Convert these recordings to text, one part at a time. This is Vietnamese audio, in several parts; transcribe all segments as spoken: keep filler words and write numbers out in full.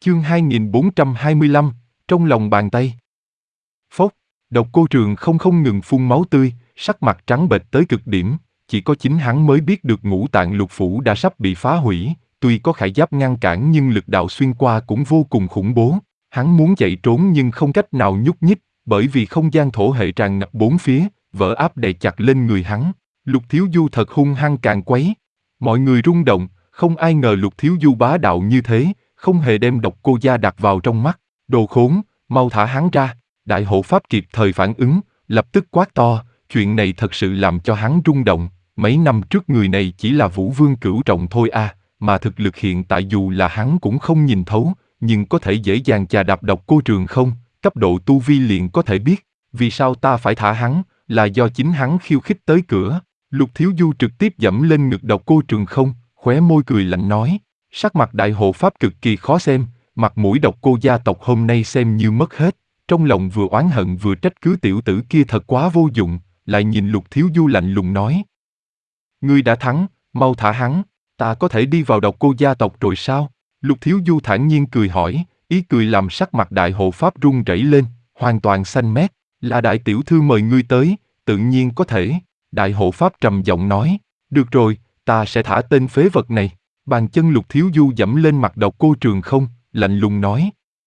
Chương hai nghìn bốn trăm hai mươi lăm, trong lòng bàn tay. Phốc, độc cô Trường không không ngừng phun máu tươi, sắc mặt trắng bệch tới cực điểm, chỉ có chính hắn mới biết được ngũ tạng lục phủ đã sắp bị phá hủy, tuy có khải giáp ngăn cản nhưng lực đạo xuyên qua cũng vô cùng khủng bố. Hắn muốn chạy trốn nhưng không cách nào nhúc nhích, bởi vì không gian thổ hệ tràn ngập bốn phía, vỡ áp đè chặt lên người hắn. Lục Thiếu Du thật hung hăng càn quấy. Mọi người rung động, không ai ngờ Lục Thiếu Du bá đạo như thế, không hề đem độc cô gia đặt vào trong mắt. Đồ khốn, mau thả hắn ra. Đại hộ pháp kịp thời phản ứng, lập tức quát to, chuyện này thật sự làm cho hắn rung động. Mấy năm trước người này chỉ là Vũ Vương cửu trọng thôi à, mà thực lực hiện tại dù là hắn cũng không nhìn thấu, nhưng có thể dễ dàng chà đạp độc cô Trường không, cấp độ tu vi liền có thể biết. Vì sao ta phải thả hắn, là do chính hắn khiêu khích tới cửa. Lục Thiếu Du trực tiếp dẫm lên ngực độc cô Trường không, khóe môi cười lạnh nói. Sắc mặt đại hộ pháp cực kỳ khó xem, mặt mũi độc cô gia tộc hôm nay xem như mất hết. Trong lòng vừa oán hận vừa trách cứ tiểu tử kia thật quá vô dụng, lại nhìn Lục Thiếu Du lạnh lùng nói. Ngươi đã thắng, mau thả hắn, ta có thể đi vào độc cô gia tộc rồi sao? Lục Thiếu Du thản nhiên cười hỏi, ý cười làm sắc mặt đại hộ pháp run rẩy lên, hoàn toàn xanh mét. Là đại tiểu thư mời ngươi tới, tự nhiên có thể. Đại hộ pháp trầm giọng nói, được rồi, ta sẽ thả tên phế vật này. Bàn chân Lục Thiếu Du dẫm lên mặt độc cô Trường không, lạnh lùng nói.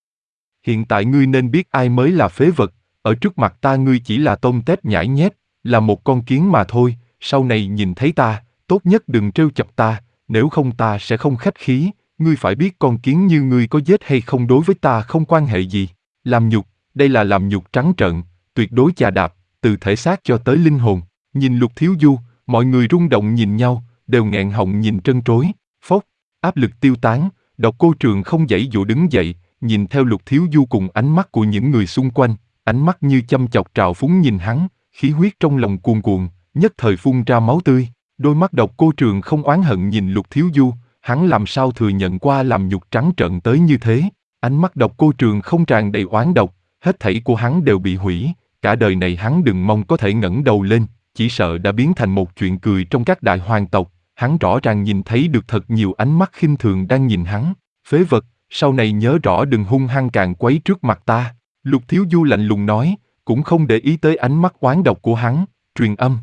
Hiện tại ngươi nên biết ai mới là phế vật, ở trước mặt ta ngươi chỉ là tôm tép nhãi nhép, là một con kiến mà thôi, sau này nhìn thấy ta, tốt nhất đừng trêu chọc ta, nếu không ta sẽ không khách khí, ngươi phải biết con kiến như ngươi có giết hay không đối với ta không quan hệ gì. Làm nhục, đây là làm nhục trắng trợn, tuyệt đối chà đạp, từ thể xác cho tới linh hồn. Nhìn Lục Thiếu Du, mọi người rung động nhìn nhau, đều nghẹn họng nhìn trân trối. Phốc, áp lực tiêu tán, độc cô Trường không giãy giụa đứng dậy, nhìn theo Lục Thiếu Du cùng ánh mắt của những người xung quanh, ánh mắt như châm chọc trào phúng nhìn hắn, khí huyết trong lòng cuồn cuộn, nhất thời phun ra máu tươi. Đôi mắt độc cô Trường không oán hận nhìn Lục Thiếu Du, hắn làm sao thừa nhận qua làm nhục trắng trợn tới như thế. Ánh mắt độc cô Trường không tràn đầy oán độc, hết thảy của hắn đều bị hủy, cả đời này hắn đừng mong có thể ngẩng đầu lên, chỉ sợ đã biến thành một chuyện cười trong các đại hoàng tộc. Hắn rõ ràng nhìn thấy được thật nhiều ánh mắt khinh thường đang nhìn hắn. Phế vật, sau này nhớ rõ đừng hung hăng càn quấy trước mặt ta. Lục Thiếu Du lạnh lùng nói, cũng không để ý tới ánh mắt oán độc của hắn, truyền âm.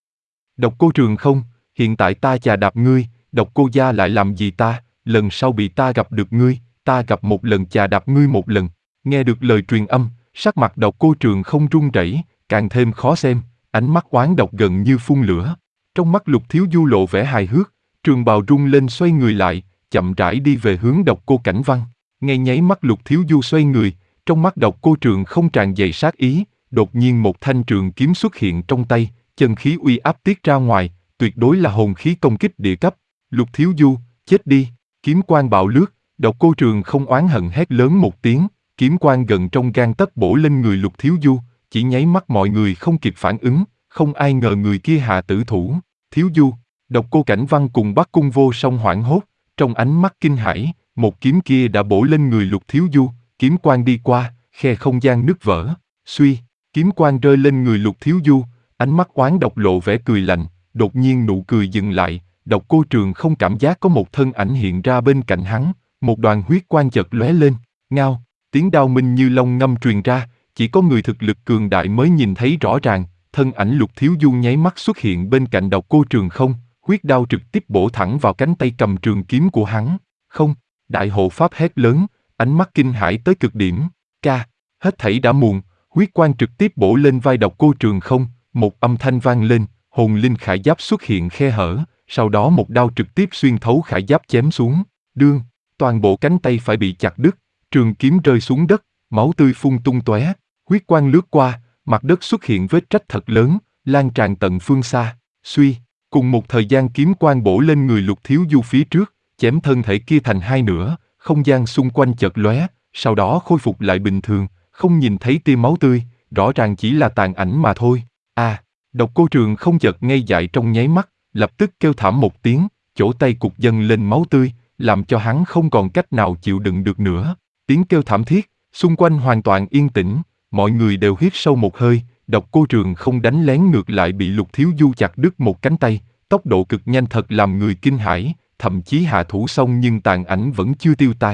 Độc cô Trường không, hiện tại ta chà đạp ngươi, độc cô gia lại làm gì ta, lần sau bị ta gặp được ngươi, ta gặp một lần chà đạp ngươi một lần. Nghe được lời truyền âm, sắc mặt độc cô Trường không run rẩy, càng thêm khó xem, ánh mắt oán độc gần như phun lửa. Trong mắt Lục Thiếu Du lộ vẻ hài hước, trường bào rung lên xoay người lại, chậm rãi đi về hướng độc cô Cảnh Văn. Ngay nháy mắt Lục Thiếu Du xoay người, trong mắt độc cô Trường không tràn đầy sát ý, đột nhiên một thanh trường kiếm xuất hiện trong tay, chân khí uy áp tiết ra ngoài, tuyệt đối là hồn khí công kích địa cấp. Lục Thiếu Du, chết đi! Kiếm quang bạo lướt, độc cô Trường không oán hận hét lớn một tiếng, kiếm quang gần trong gang tấc bổ lên người Lục Thiếu Du, chỉ nháy mắt mọi người không kịp phản ứng, không ai ngờ người kia hạ tử thủ. Thiếu Du, độc cô Cảnh Văn cùng Bắc Cung Vô Song hoảng hốt, trong ánh mắt kinh hãi, một kiếm kia đã bổ lên người Lục Thiếu Du, kiếm quang đi qua, khe không gian nứt vỡ. Suy, kiếm quang rơi lên người Lục Thiếu Du, ánh mắt oán độc lộ vẻ cười lạnh, đột nhiên nụ cười dừng lại, độc cô Trường không cảm giác có một thân ảnh hiện ra bên cạnh hắn, một đoàn huyết quang chợt lóe lên, ngao, tiếng đao minh như long ngâm truyền ra, chỉ có người thực lực cường đại mới nhìn thấy rõ ràng, thân ảnh Lục Thiếu Du nháy mắt xuất hiện bên cạnh độc cô Trường không, huyết đao trực tiếp bổ thẳng vào cánh tay cầm trường kiếm của hắn. Không, đại hộ pháp hét lớn, ánh mắt kinh hãi tới cực điểm, ca, hết thảy đã muộn, huyết quang trực tiếp bổ lên vai độc cô Trường không, một âm thanh vang lên, hồn linh khải giáp xuất hiện khe hở, sau đó một đao trực tiếp xuyên thấu khải giáp chém xuống, đương, toàn bộ cánh tay phải bị chặt đứt, trường kiếm rơi xuống đất, máu tươi phun tung tóe, huyết quang lướt qua, mặt đất xuất hiện vết rách thật lớn, lan tràn tận phương xa. Suy, cùng một thời gian kiếm quang bổ lên người Lục Thiếu Du phía trước, chém thân thể kia thành hai nửa, không gian xung quanh chợt lóe, sau đó khôi phục lại bình thường, không nhìn thấy tia máu tươi, rõ ràng chỉ là tàn ảnh mà thôi. À, độc cô Trường không chợt ngây dại trong nháy mắt, lập tức kêu thảm một tiếng, chỗ tay cục dâng lên máu tươi, làm cho hắn không còn cách nào chịu đựng được nữa. Tiếng kêu thảm thiết, xung quanh hoàn toàn yên tĩnh, mọi người đều hít sâu một hơi, độc cô Trường không đánh lén ngược lại bị Lục Thiếu Du chặt đứt một cánh tay, tốc độ cực nhanh thật làm người kinh hãi, thậm chí hạ thủ xong nhưng tàn ảnh vẫn chưa tiêu tán.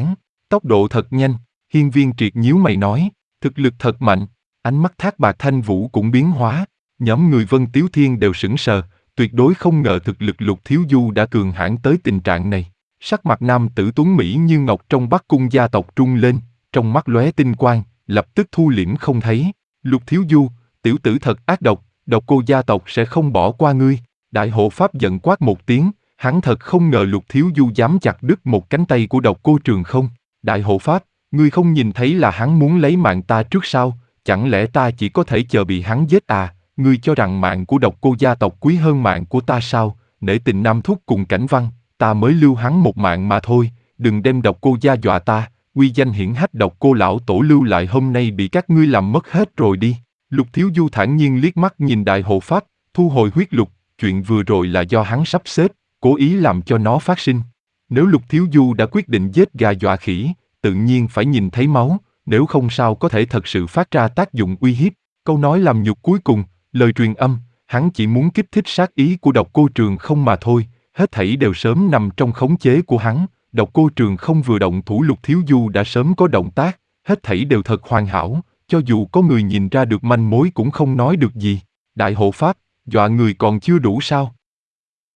Tốc độ thật nhanh, hiên viên triệt nhíu mày nói, thực lực thật mạnh, ánh mắt Thác Bạt Thanh Vũ cũng biến hóa, nhóm người Vân Tiếu Thiên đều sững sờ, tuyệt đối không ngờ thực lực Lục Thiếu Du đã cường hãn tới tình trạng này. Sắc mặt nam tử tuấn Mỹ như ngọc trong Bắc Cung gia tộc trung lên, trong mắt lóe tinh quang, lập tức thu liễm không thấy. Lục Thiếu Du, tiểu tử thật ác độc, Độc Cô gia tộc sẽ không bỏ qua ngươi. Đại hộ pháp giận quát một tiếng, hắn thật không ngờ Lục Thiếu Du dám chặt đứt một cánh tay của Độc Cô Trường Không. Đại hộ pháp, ngươi không nhìn thấy là hắn muốn lấy mạng ta trước sao? Chẳng lẽ ta chỉ có thể chờ bị hắn giết à? Ngươi cho rằng mạng của Độc Cô gia tộc quý hơn mạng của ta sao? Nể tình Nam Thúc cùng Cảnh Văn, ta mới lưu hắn một mạng mà thôi. Đừng đem Độc Cô gia dọa ta. Uy danh hiển hách Độc Cô lão tổ lưu lại hôm nay bị các ngươi làm mất hết rồi đi. Lục Thiếu Du thản nhiên liếc mắt nhìn Đại hộ pháp, thu hồi huyết lục. Chuyện vừa rồi là do hắn sắp xếp, cố ý làm cho nó phát sinh. Nếu Lục Thiếu Du đã quyết định giết gà dọa khỉ, tự nhiên phải nhìn thấy máu, nếu không sao có thể thật sự phát ra tác dụng uy hiếp. Câu nói làm nhục cuối cùng, lời truyền âm, hắn chỉ muốn kích thích sát ý của Độc Cô Trường Không mà thôi, hết thảy đều sớm nằm trong khống chế của hắn. Độc Cô Trường Không vừa động thủ Lục Thiếu Du đã sớm có động tác, hết thảy đều thật hoàn hảo, cho dù có người nhìn ra được manh mối cũng không nói được gì. Đại hộ pháp, dọa người còn chưa đủ sao?